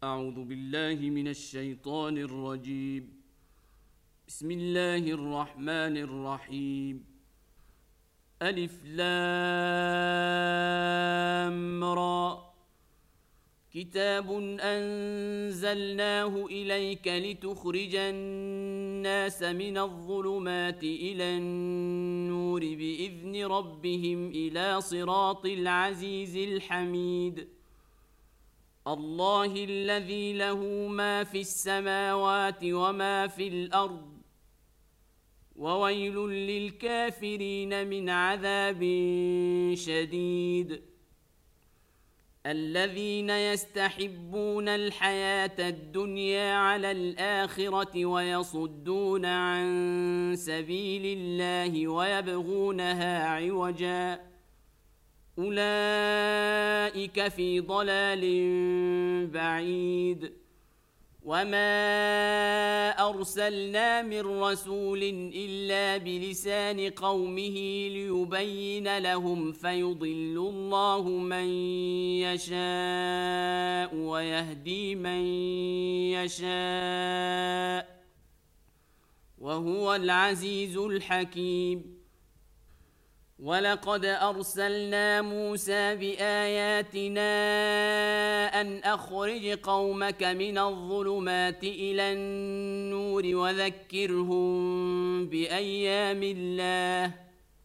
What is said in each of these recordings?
أعوذ بالله من الشيطان الرجيم. بسم الله الرحمن الرحيم. ألف لام را. كتاب أنزلناه إليك لتخرج الناس من الظلمات إلى النور بإذن ربهم إلى صراط العزيز الحميد. الله الذي له ما في السماوات وما في الأرض، وويل للكافرين من عذاب شديد. الذين يستحبون الحياة الدنيا على الآخرة ويصدون عن سبيل الله ويبغونها عوجا، أولئك في ضلال بعيد. وما أرسلنا من رسول إلا بلسان قومه ليبين لهم، فيضل الله من يشاء ويهدي من يشاء، وهو العزيز الحكيم. ولقد أرسلنا موسى بآياتنا أن أخرج قومك من الظلمات إلى النور وذكرهم بأيام الله،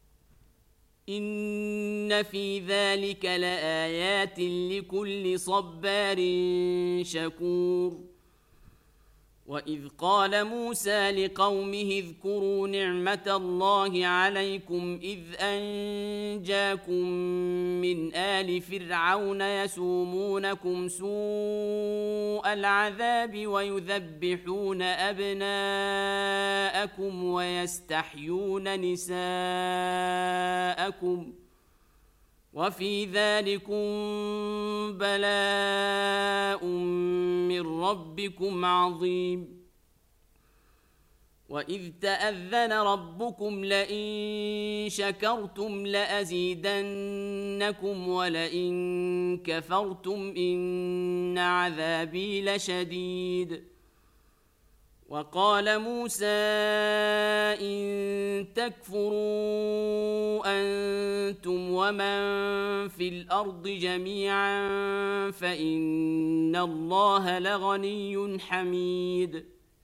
إن في ذلك لآيات لكل صبار شكور. وإذ قال موسى لقومه اذكروا نعمة الله عليكم إذ أنجاكم من آل فرعون يسومونكم سوء العذاب ويذبحون أبناءكم ويستحيون نساءكم، وفي ذلكم بلاء من ربكم عظيم. وإذ تأذن ربكم لئن شكرتم لأزيدنكم ولئن كفرتم إن عذابي لشديد. وقال موسى إن تكفروا أنتم ومن في الأرض جميعا فإن الله لغني حميد.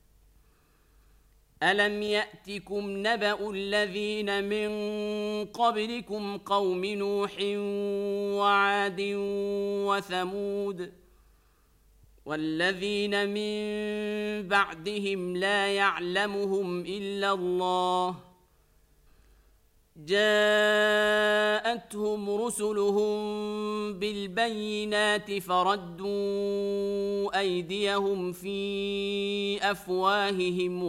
ألم يأتكم نبأ الذين من قبلكم قوم نوح وعاد وثمود والذين من بعدهم لا يعلمهم إلا الله، جاءتهم رسلهم بالبينات فردوا أيديهم في أفواههم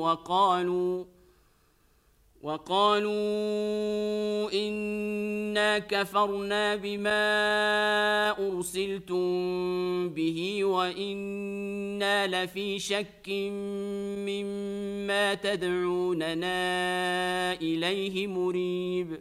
وقالوا إنا كفرنا بما أرسلتم به وإنا لفي شك مما تدعوننا إليه مريب.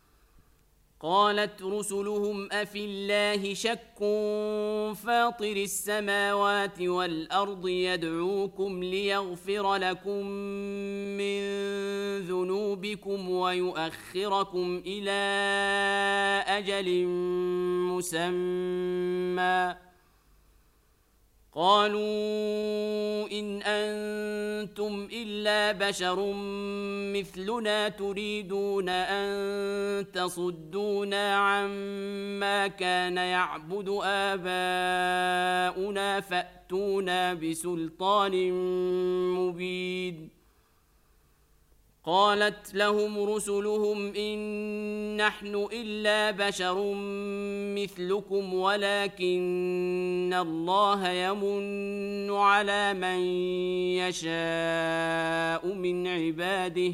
قالت رسلهم أفي الله شك فاطر السماوات والأرض يدعوكم ليغفر لكم من ذنوبكم ويؤخركم إلى أجل مسمى. قالوا إن أنتم إلا بشر مثلنا تريدون أن تصدونا عما كان يعبد آباؤنا فأتونا بسلطان مبين. قالت لهم رسلهم إن نحن إلا بشر مثلكم ولكن الله يمن على من يشاء من عباده،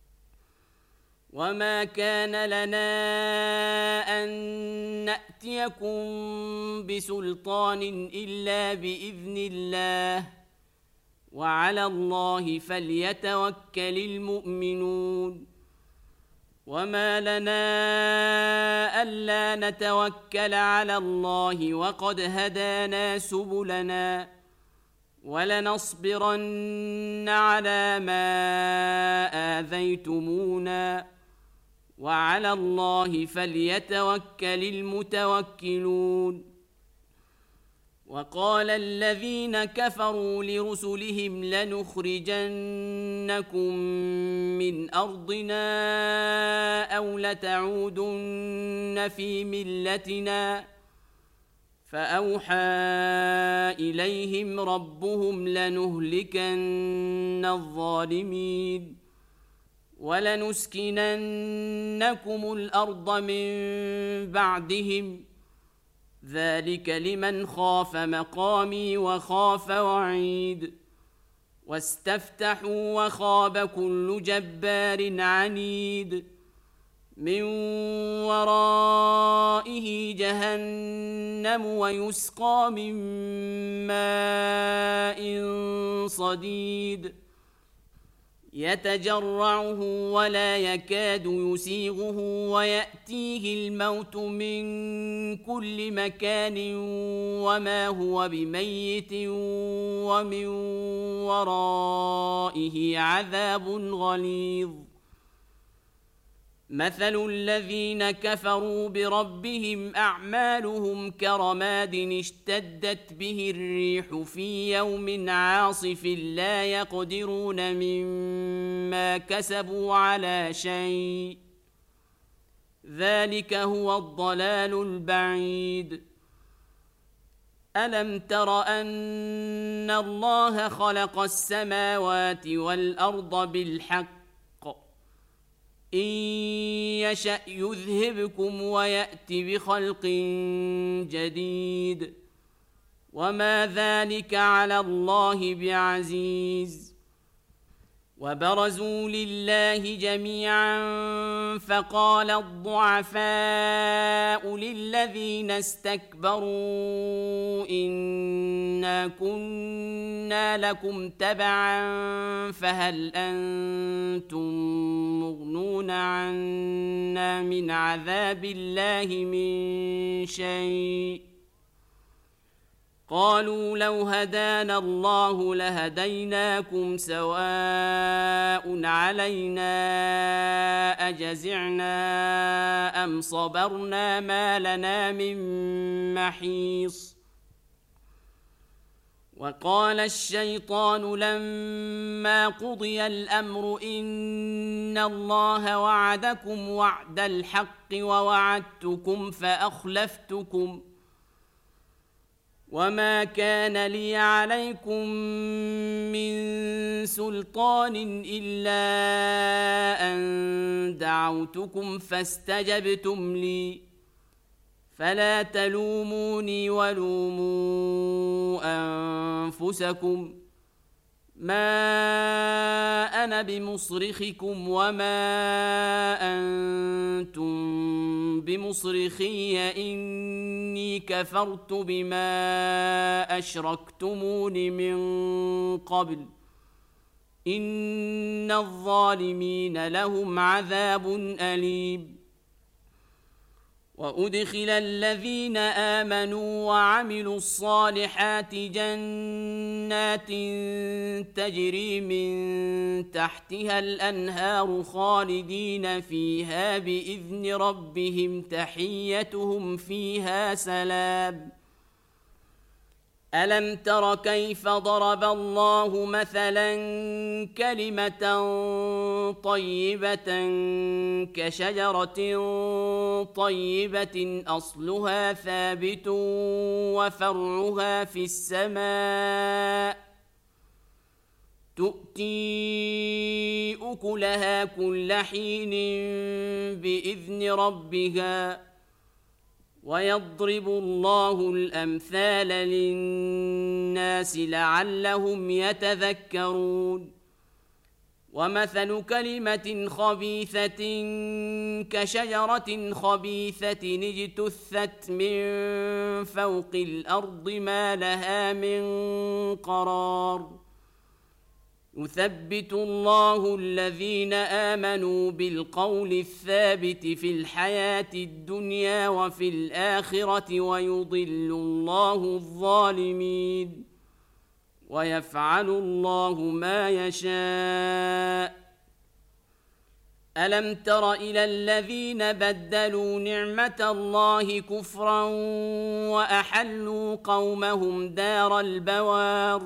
وما كان لنا أن نأتيكم بسلطان إلا بإذن الله، وعلى الله فليتوكل المؤمنون. وما لنا ألا نتوكل على الله وقد هدانا سبلنا ولنصبرن على ما آذيتمونا وعلى الله فليتوكل المتوكلون. وقال الذين كفروا لرسلهم لنخرجنكم من أرضنا أو لتعودن في ملتنا فأوحى إليهم ربهم لنهلكن الظالمين ولنسكننكم الأرض من بعدهم ذلك لمن خاف مقامي وخاف وعيد. واستفتحوا وخاب كل جبار عنيد من ورائه جهنم ويسقى من ماء صديد يتجرعه ولا يكاد يسيغه ويأتيه الموت من كل مكان وما هو بميت ومن ورائه عذاب غليظ. مثل الذين كفروا بربهم أعمالهم كرماد اشتدت به الريح في يوم عاصف لا يقدرون مما كسبوا على شيء ذلك هو الضلال البعيد. ألم تر أن الله خلق السماوات والأرض بالحق إن يشأ يذهبكم ويأت بخلق جديد وما ذلك على الله بعزيز. وبرزوا لله جميعا فقال الضعفاء للذين استكبروا إنا كنا لكم تبعا فهل أنتم مغنون عنا من عذاب الله من شيء قالوا لو هدانا الله لهديناكم سواء علينا أجزعنا أم صبرنا ما لنا من محيص. وقال الشيطان لما قضي الأمر إن الله وعدكم وعد الحق ووعدتكم فأخلفتكم وما كان لي عليكم من سلطان إلا أن دعوتكم فاستجبتم لي فلا تلوموني ولوموا أنفسكم ما أنا بمصرخكم وما أنتم بمصرخي إني كفرت بما أشركتمون من قبل إن الظالمين لهم عذاب أليم. وأدخل الذين آمنوا وعملوا الصالحات جنات تجري من تحتها الأنهار خالدين فيها بإذن ربهم تحيتهم فيها سلام. ألم تر كيف ضرب الله مثلا كلمة طيبة كشجرة طيبة أصلها ثابت وفرعها في السماء تؤتي أكلها كل حين بإذن ربها ويضرب الله الأمثال للناس لعلهم يتذكرون. ومثل كلمة خبيثة كشجرة خبيثة اجتثت من فوق الأرض ما لها من قرار. يثبت الله الذين آمنوا بالقول الثابت في الحياة الدنيا وفي الآخرة ويضل الله الظالمين ويفعل الله ما يشاء. ألم تر إلى الذين بدلوا نعمة الله كفرا وأحلوا قومهم دار البوار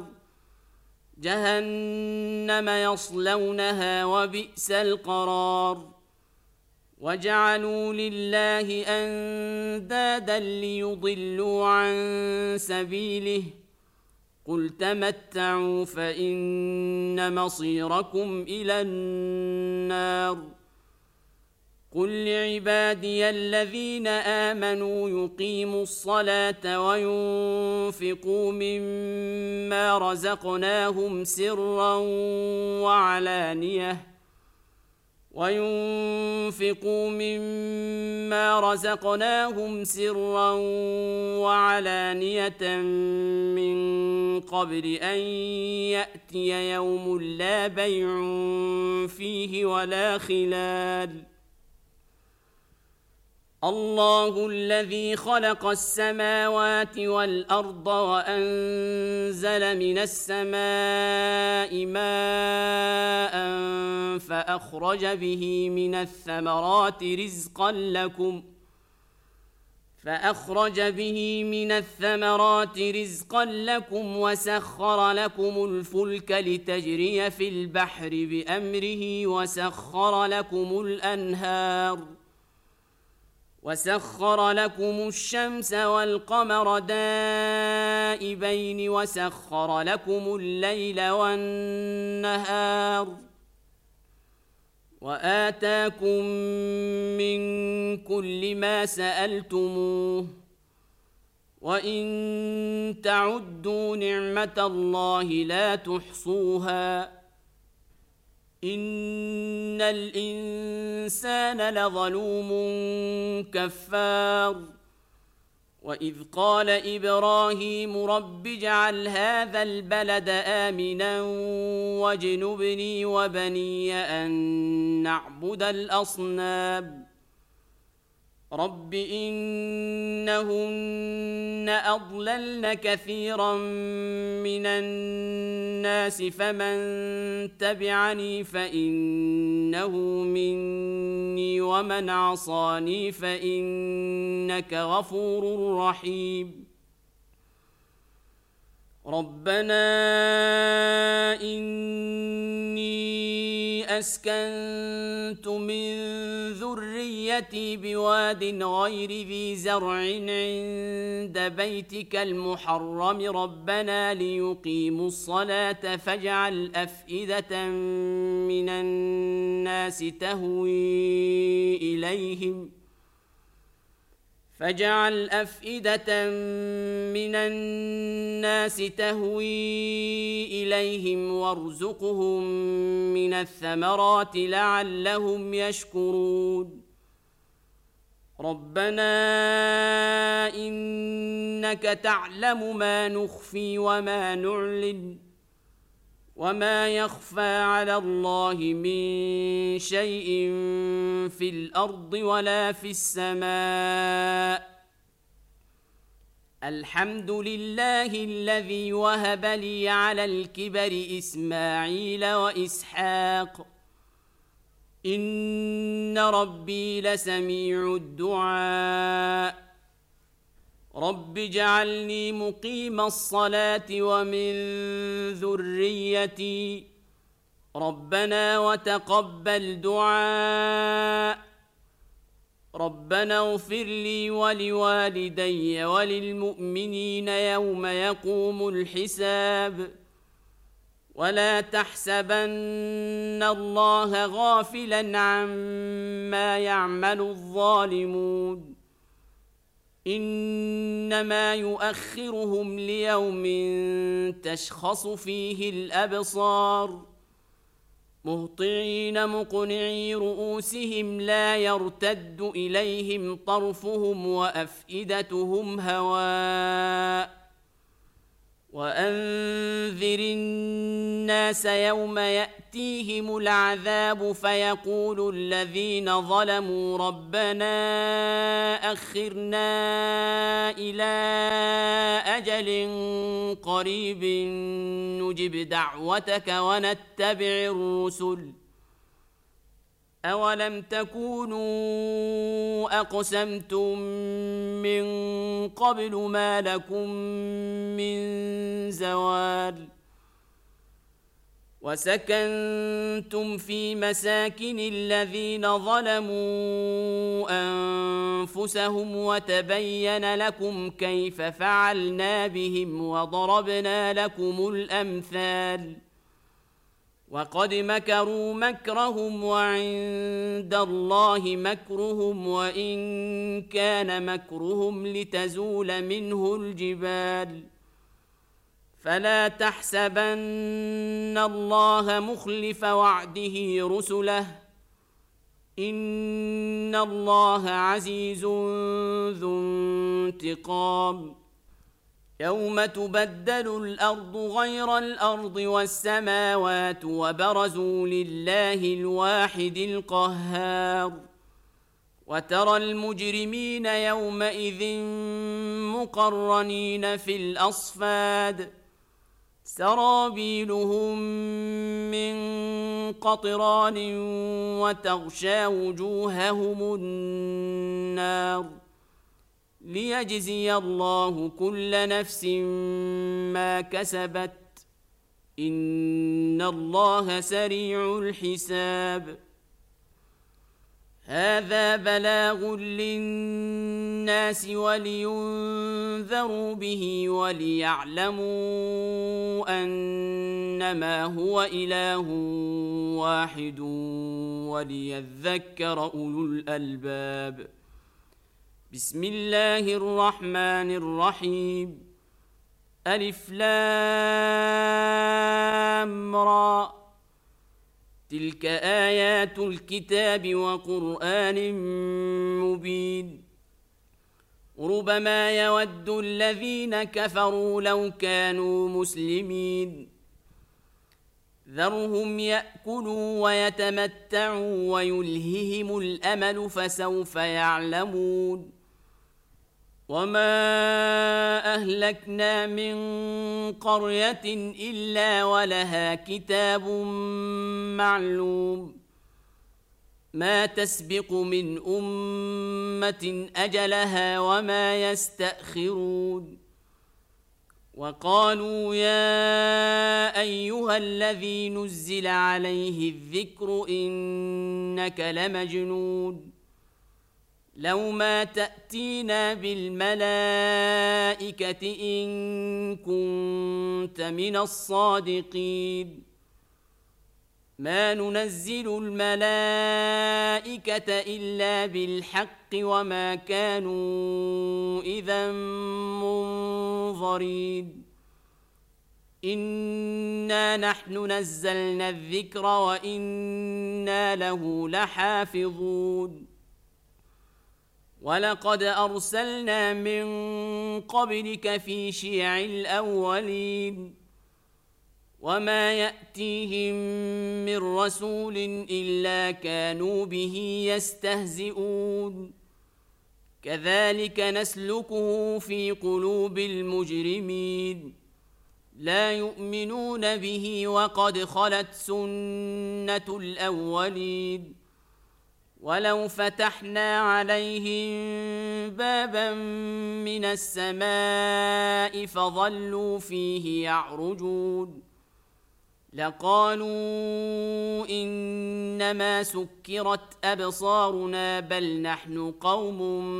جهنم يصلونها وبئس القرار. وجعلوا لله أندادا ليضلوا عن سبيله قل تمتعوا فإن مصيركم إلى النار. قل لعبادي الذين آمنوا يقيموا الصلاة وينفقوا مما رزقناهم سرا وعلانية من قبل أن يأتي يوم لا بيع فيه ولا خلال. الله الذي خلق السماوات والأرض وأنزل من السماء ماء فأخرج به من الثمرات رزقا لكم وسخر لكم الفلك لتجري في البحر بأمره وسخر لكم الشمس والقمر دائبين وسخر لكم الليل والنهار وآتاكم من كل ما سألتموه وإن تعدوا نعمة الله لا تحصوها إن الإنسان لظلوم كفار. وإذ قال إبراهيم رب اجعل هذا البلد آمنا واجنبني وبني أن نعبد الأصنام رب إنهن أضللن كثيرا من الناس فمن تبعني فإنه مني ومن عصاني فإنك غفور رحيم. ربنا إني أسكنت من ذريتي بواد غير ذي زرع عند بيتك المحرم ربنا ليقيموا الصلاة فاجعل أفئدة من الناس تهوي إليهم وارزقهم من الثمرات لعلهم يشكرون. ربنا إنك تعلم ما نخفي وما نعلن وما يخفى على الله من شيء في الأرض ولا في السماء. الحمد لله الذي وهب لي على الكبر إسماعيل وإسحاق إن ربي لسميع الدعاء. رب اجعلني مقيم الصلاة ومن ذريتي ربنا وتقبل دعاء. ربنا اغفر لي ولوالدي وللمؤمنين يوم يقوم الحساب. ولا تحسبن الله غافلا عما يعمل الظالمون إنما يؤخرهم ليوم تشخص فيه الأبصار مهطعين مقنعي رؤوسهم لا يرتد إليهم طرفهم وأفئدتهم هواء. وأنذر الناس الناس يوم يأتيهم العذاب فيقول الذين ظلموا ربنا أخرنا إلى أجل قريب نجب دعوتك ونتبع الرسل أولم تكونوا أقسمتم من قبل ما لكم من زوال وسكنتم في مساكن الذين ظلموا أنفسهم وتبين لكم كيف فعلنا بهم وضربنا لكم الأمثال وقد مكروا مكرهم وعند الله مكرهم وإن كان مكرهم لتزول منه الجبال فلا تحسبن الله مخلف وعده رسله إن الله عزيز ذو انتقام يوم تبدل الأرض غير الأرض والسماوات وبرزوا لله الواحد القهار وترى المجرمين يومئذ مقرنين في الأصفاد سرابيلهم من قطران وتغشى وجوههم النار ليجزي الله كل نفس ما كسبت إن الله سريع الحساب هذا بلاغ للناس ولينذروا به وليعلموا أنما هو إله واحد وليذكر أولو الألباب بسم الله الرحمن الرحيم ألف لام را تلك آيات الكتاب وقرآن مبين ربما يود الذين كفروا لو كانوا مسلمين ذرهم يأكلوا ويتمتعوا ويلههم الأمل فسوف يعلمون وما أهلكنا من قرية إلا ولها كتاب معلوم ما تسبق من أمة أجلها وما يستأخرون وقالوا يا أيها الذي نزل عليه الذكر إنك لمجنون لو ما تأتينا بالملائكة إن كنت من الصادقين ما ننزل الملائكة إلا بالحق وما كانوا إذا منظرين إنا نحن نزلنا الذكر وإنا له لحافظون ولقد أرسلنا من قبلك في شيع الأولين وما يأتيهم من رسول إلا كانوا به يستهزئون كذلك نسلكه في قلوب المجرمين لا يؤمنون به وقد خلت سنة الأولين ولو فتحنا عليهم بابا من السماء فظلوا فيه يعرجون لقالوا إنما سكرت أبصارنا بل نحن قوم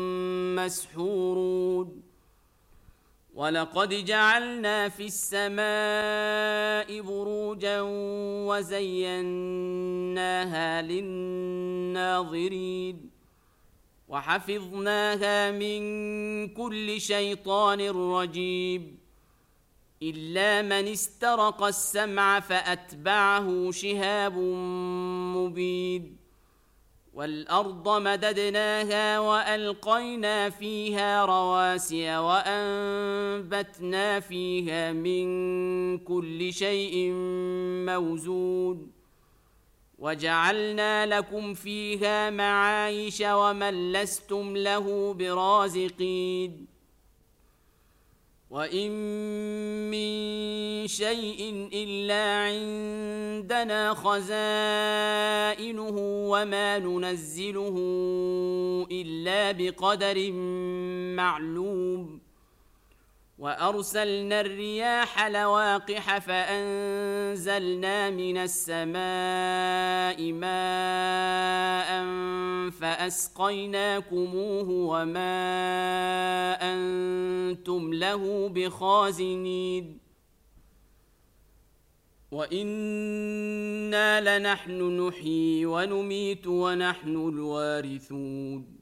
مسحورون ولقد جعلنا في السماء بروجا وزيناها للناظرين وحفظناها من كل شيطان رجيم إلا من استرق السمع فأتبعه شهاب مبين والأرض مددناها وألقينا فيها رواسي وأنبتنا فيها من كل شيء موزون وجعلنا لكم فيها معايش ومن لستم له برازقين وإن من شيء إلا عندنا خزائنه وما ننزله إلا بقدر معلوم وأرسلنا الرياح لواقح فأنزلنا من السماء ماء فأسقيناكموه وما أنتم له بخازنين وإنا لنحن نحيي ونميت ونحن الوارثون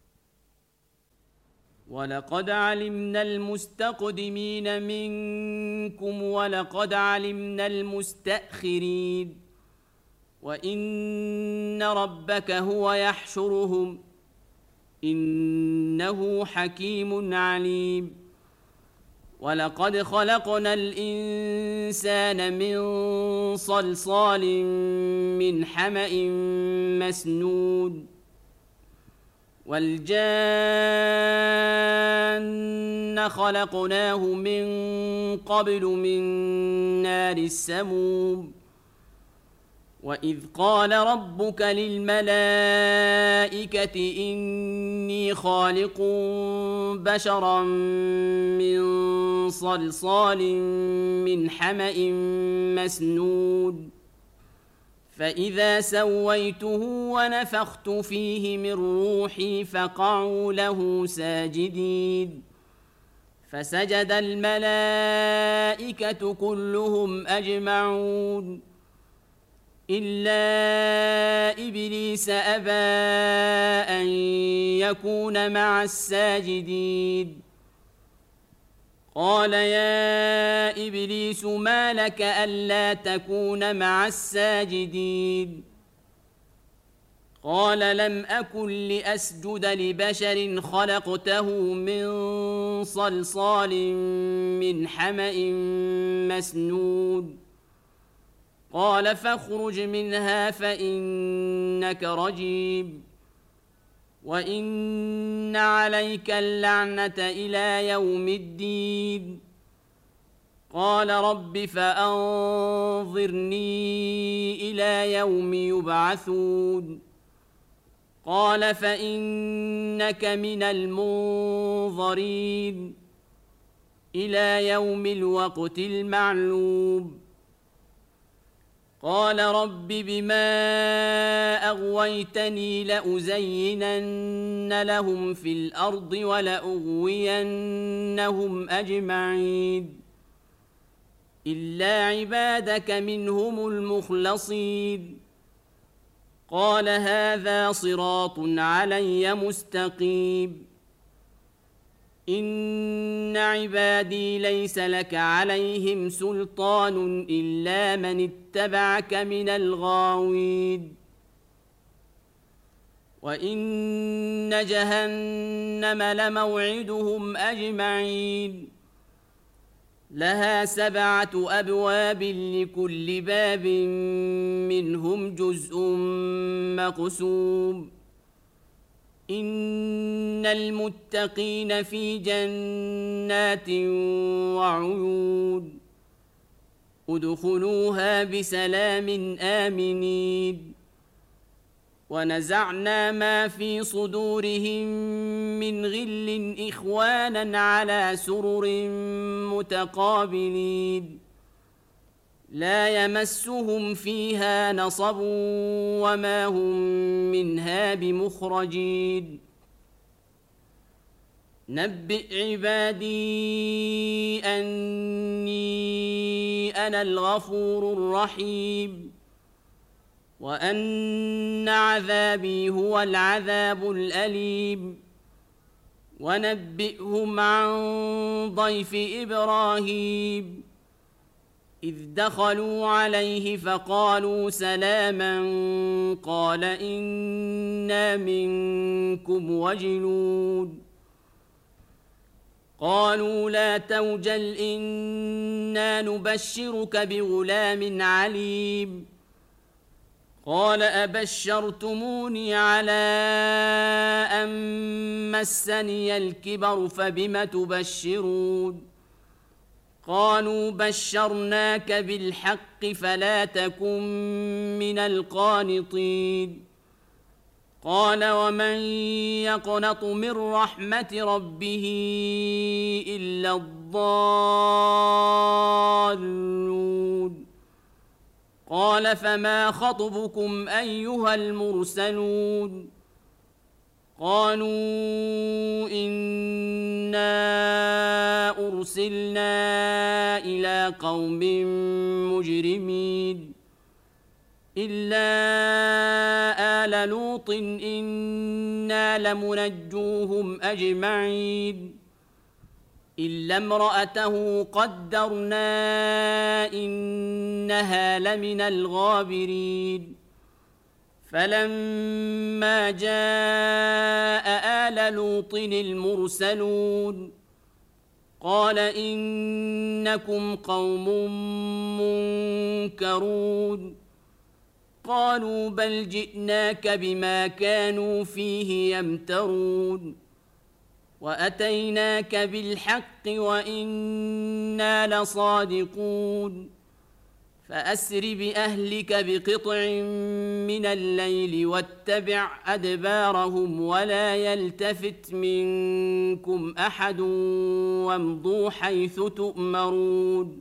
ولقد علمنا المستقدمين منكم ولقد علمنا المستأخرين وإن ربك هو يحشرهم إنه حكيم عليم ولقد خلقنا الإنسان من صلصال من حمأ مسنون والجان خلقناه من قبل من نار السموم وإذ قال ربك للملائكة إني خالق بشرا من صلصال من حمأ مسنون فإذا سويته ونفخت فيه من روحي فقعوا له ساجدين فسجد الملائكة كلهم أجمعون إلا إبليس أبى أن يكون مع الساجدين قال يا إبليس ما لك ألا تكون مع الساجدين قال لم أكن لأسجد لبشر خلقته من صلصال من حمأ مسنون قال فاخرج منها فإنك رجيم وإن عليك اللعنة إلى يوم الدين قال رب فأنظرني إلى يوم يبعثون قال فإنك من المنظرين إلى يوم الوقت المعلوم قال رب بما أغويتني لأزينن لهم في الأرض ولأغوينهم أجمعين إلا عبادك منهم المخلصين قال هذا صراط علي مستقيم إن عبادي ليس لك عليهم سلطان إلا من اتبعك من الغاوين وإن جهنم لموعدهم أجمعين لها 7 أبواب لكل باب منهم جزء مقسوم إن المتقين في جنات وعيون ادخلوها بسلام آمنين ونزعنا ما في صدورهم من غل إخوانا على سرر متقابلين لا يمسهم فيها نصب وما هم منها بمخرجين نبئ عبادي أني أنا الغفور الرحيم وأن عذابي هو العذاب الأليم ونبئهم عن ضيف إبراهيم إذ دخلوا عليه فقالوا سلاما قال إنا منكم وجلون قالوا لا توجل إنا نبشرك بغلام عليم قال أبشرتموني على أن مسني الكبر فبم تبشرون قالوا بشرناك بالحق فلا تكن من القانطين قال ومن يقنط من رحمة ربه إلا الضالون قال فما خطبكم أيها المرسلون قالوا إنا أرسلنا إلى قوم مجرمين إلا آل لوط إنا لمنجوهم أجمعين إلا امرأته قدرنا إنها لمن الغابرين فلما جاء آل لوط المرسلون قال إنكم قوم منكرون قالوا بل جئناك بما كانوا فيه يمترون وأتيناك بالحق وإنا لصادقون فأسر بأهلك بقطع من الليل واتبع أدبارهم ولا يلتفت منكم أحد وامضوا حيث تؤمرون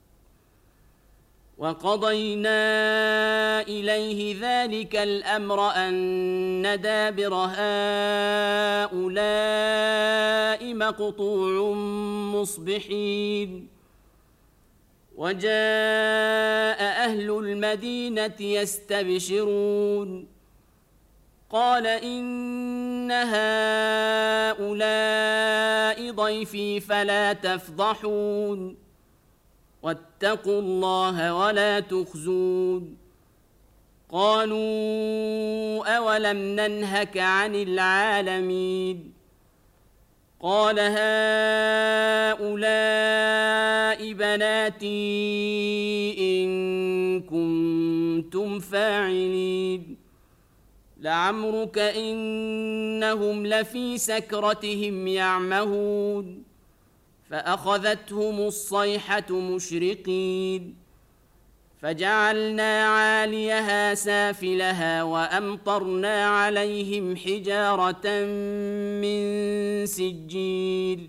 وقضينا إليه ذلك الأمر أن دابر هؤلاء مقطوع مصبحين وجاء أهل المدينة يستبشرون قال إن هؤلاء ضيفي فلا تفضحون واتقوا الله ولا تخزون قالوا أولم ننهك عن العالمين قال هؤلاء بناتي إن كنتم فاعلين لعمرك إنهم لفي سكرتهم يعمهون فأخذتهم الصيحة مشرقين فجعلنا عاليها سافلها وأمطرنا عليهم حجارة من سجيل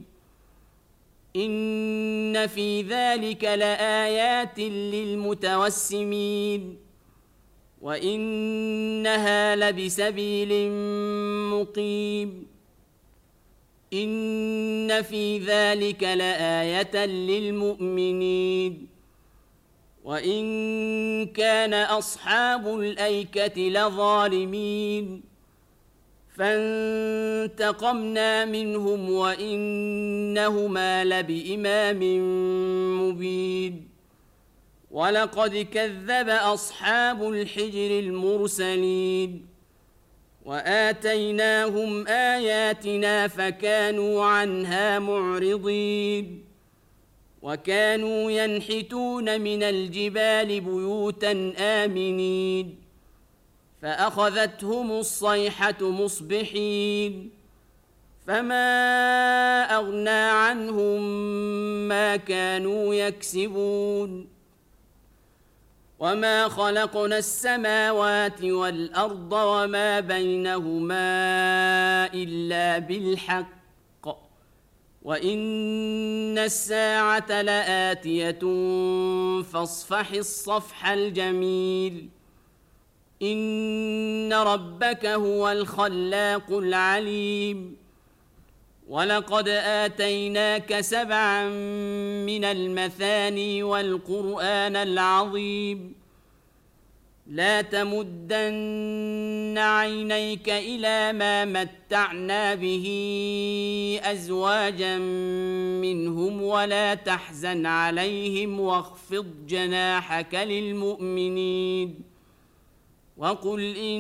إن في ذلك لآيات للمتوسمين وإنها لبسبيل مقيم إن في ذلك لآية للمؤمنين وإن كان أصحاب الأيكة لظالمين فانتقمنا منهم وإنهما لبإمام مبين ولقد كذب أصحاب الحجر المرسلين وآتيناهم آياتنا فكانوا عنها معرضين وكانوا ينحتون من الجبال بيوتا آمنين فأخذتهم الصيحة مصبحين فما أغنى عنهم ما كانوا يكسبون وما خلقنا السماوات والأرض وما بينهما إلا بالحق وإن الساعة لآتية فاصفح الصفح الجميل إن ربك هو الخلاق العليم ولقد آتيناك 7 من المثاني والقرآن العظيم لا تمدن عينيك إلى ما متعنا به أزواجا منهم ولا تحزن عليهم واخفض جناحك للمؤمنين وقل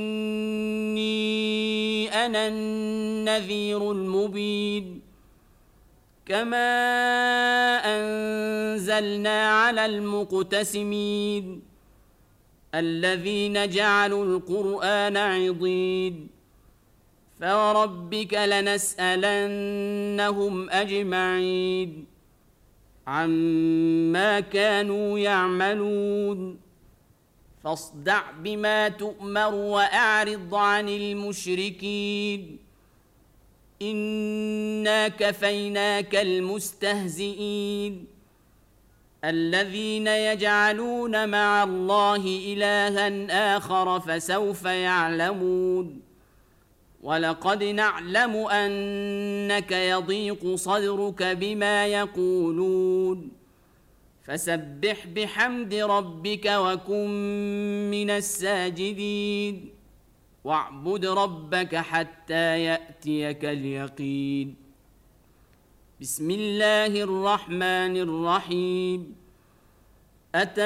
إني أنا النذير المبين كما أنزلنا على المقتسمين الذين جعلوا القرآن عضين فوربك لنسألنهم أجمعين عما كانوا يعملون فاصدع بما تؤمر وأعرض عن المشركين إنا كفيناك المستهزئين الذين يجعلون مع الله إلها آخر فسوف يعلمون ولقد نعلم أنك يضيق صدرك بما يقولون فسبح بحمد ربك وكن من الساجدين واعبد ربك حتى يأتيك اليقين بسم الله الرحمن الرحيم أتى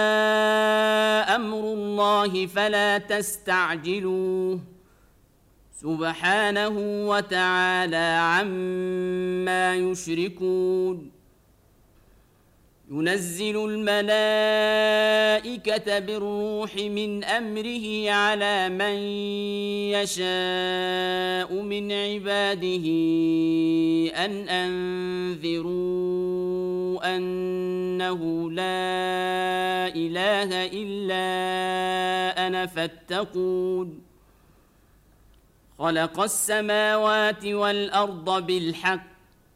أمر الله فلا تستعجلوه سبحانه وتعالى عما يشركون ينزل الملائكة بالروح من أمره على من يشاء من عباده أن أنذروا أنه لا إله إلا أنا فاتقون خلق السماوات والأرض بالحق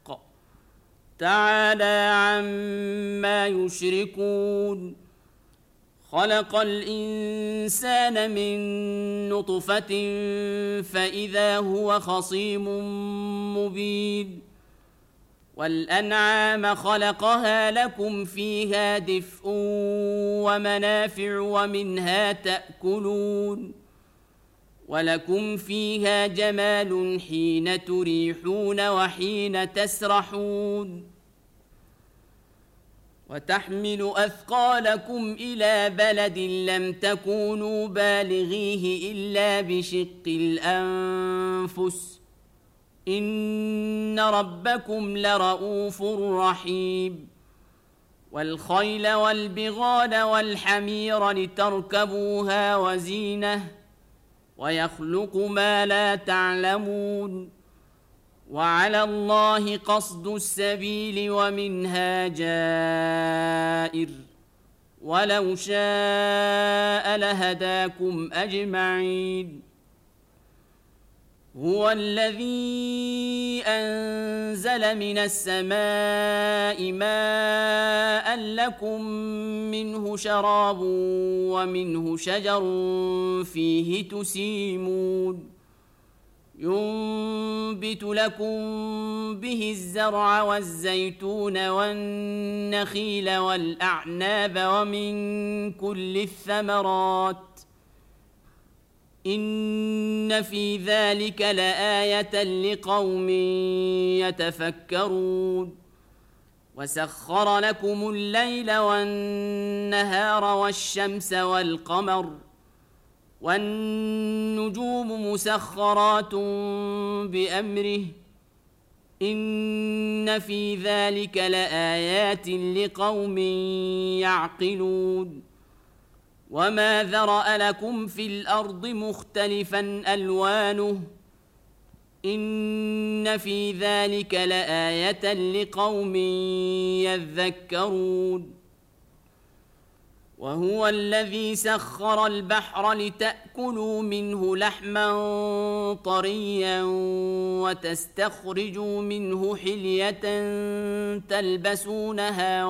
تعالى عما يشركون خلق الإنسان من نطفة فإذا هو خصيم مبين والأنعام خلقها لكم فيها دفء ومنافع ومنها تأكلون ولكم فيها جمال حين تريحون وحين تسرحون وتحمل أثقالكم إلى بلد لم تكونوا بالغيه إلا بشق الأنفس إن ربكم لرؤوف رحيم والخيل والبغال والحمير لتركبوها وزينة ويخلق ما لا تعلمون وعلى الله قصد السبيل ومنها جائر ولو شاء لهداكم أجمعين هو الذي أنزل من السماء ماء لكم منه شراب ومنه شجر فيه تسيمون ينبت لكم به الزرع والزيتون والنخيل والأعناب ومن كل الثمرات إن في ذلك لآية لقوم يتفكرون وسخر لكم الليل والنهار والشمس والقمر والنجوم مسخرات بأمره إن في ذلك لآيات لقوم يعقلون وما ذرأ لكم في الأرض مختلفا ألوانه إن في ذلك لآية لقوم يذكرون وهو الذي سخر البحر لتأكلوا منه لحما طريا وتستخرجوا منه حلية تلبسونها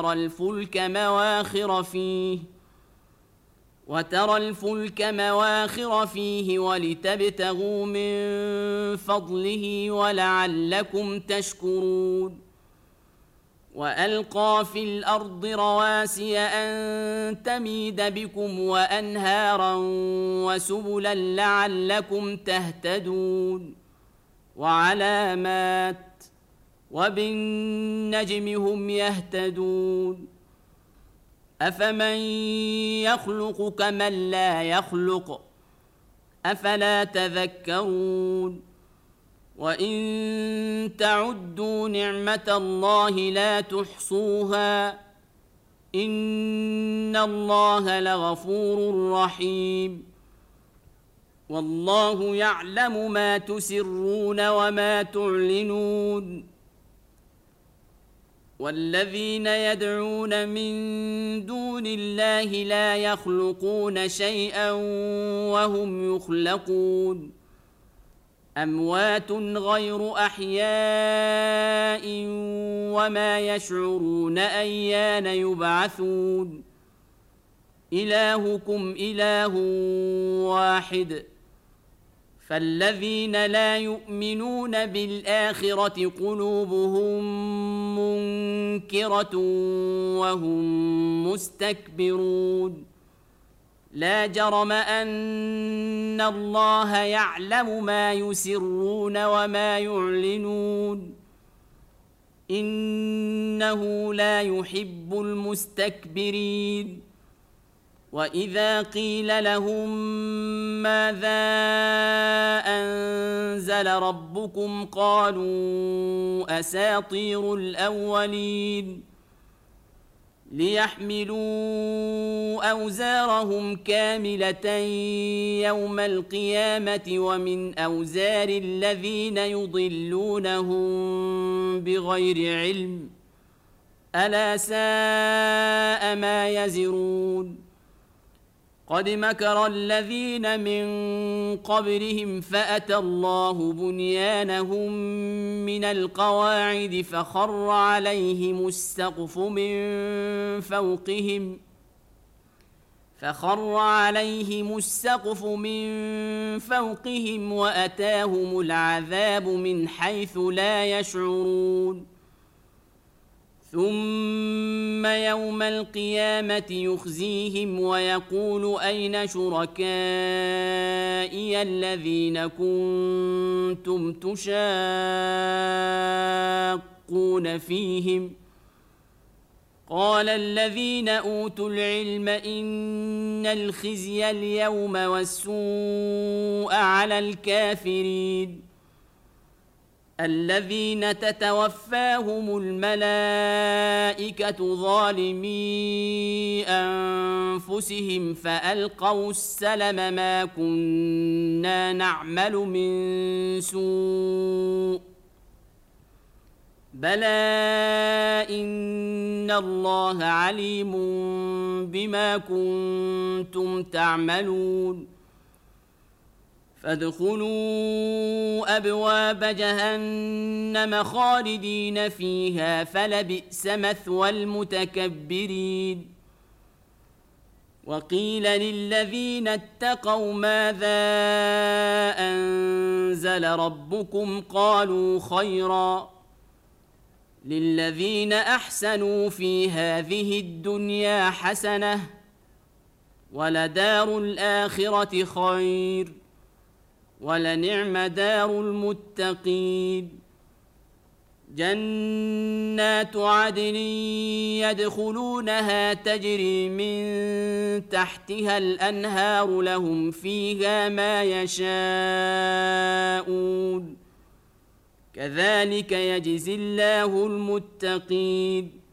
وترى الفلك مواخر فيه ولتبتغوا من فضله ولعلكم تشكرون وألقى في الأرض رواسي أن تميد بكم وأنهارا وسبلا لعلكم تهتدون وعلامات وبالنجم هم يهتدون أفمن يخلق كمن لا يخلق أفلا تذكرون وإن تعدوا نعمة الله لا تحصوها إن الله لغفور رحيم والله يعلم ما تسرون وما تعلنون والذين يدعون من دون الله لا يخلقون شيئا وهم يخلقون أموات غير أحياء وما يشعرون أيان يبعثون إلهكم إله واحد فالذين لا يؤمنون بالآخرة قلوبهم منكرة وهم مستكبرون لا جرم أن الله يعلم ما يسرون وما يعلنون إنه لا يحب المستكبرين وإذا قيل لهم ماذا أنزل ربكم قالوا أساطير الأولين ليحملوا أوزارهم كاملة يوم القيامة ومن أوزار الذين يضلونهم بغير علم ألا ساء ما يزرون قد مكر الذين من قبلهم فأتى الله بنيانهم من القواعد فخر عليهم السقف من فوقهم وأتاهم العذاب من حيث لا يشعرون ثم يوم القيامة يخزيهم ويقول أين شركائي الذين كنتم تشاقون فيهم قال الذين أوتوا العلم إن الخزي اليوم والسوء على الكافرين الذين تتوفاهم الملائكة ظالمي أنفسهم فألقوا السلم ما كنا نعمل من سوء بلى إن الله عليم بما كنتم تعملون فادخلوا أبواب جهنم خالدين فيها فلبئس مثوى المتكبرين وقيل للذين اتقوا ماذا أنزل ربكم قالوا خيرا للذين أحسنوا في هذه الدنيا حسنة ولدار الآخرة خير ولنعم دار المتقين جنات عدن يدخلونها تجري من تحتها الأنهار لهم فيها ما يشاءون كذلك يجزي الله المتقين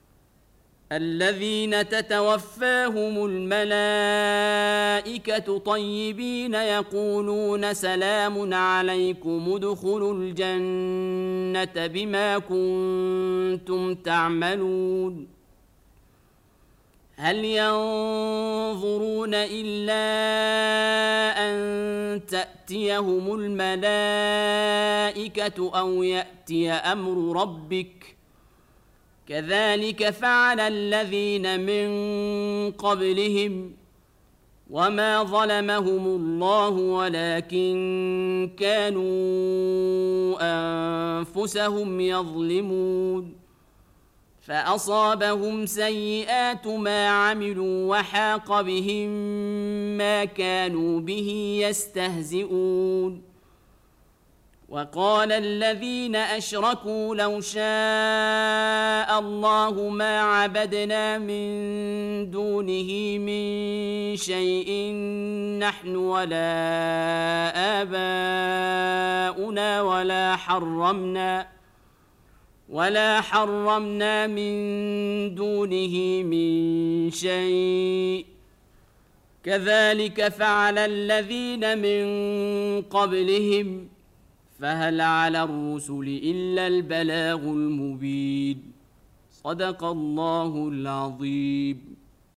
الذين تتوفاهم الملائكة طيبين يقولون سلام عليكم ادخلوا الجنة بما كنتم تعملون هل ينظرون إلا أن تأتيهم الملائكة أو يأتي أمر ربك كذلك فعل الذين من قبلهم وما ظلمهم الله ولكن كانوا أنفسهم يظلمون فأصابهم سيئات ما عملوا وحاق بهم ما كانوا به يستهزئون وقال الذين أشركوا لو شاء الله ما عبدنا من دونه من شيء نحن ولا آباؤنا ولا حرمنا من دونه من شيء كذلك فعل الذين من قبلهم فهل على الرسل إلا البلاغ المبين صدق الله العظيم.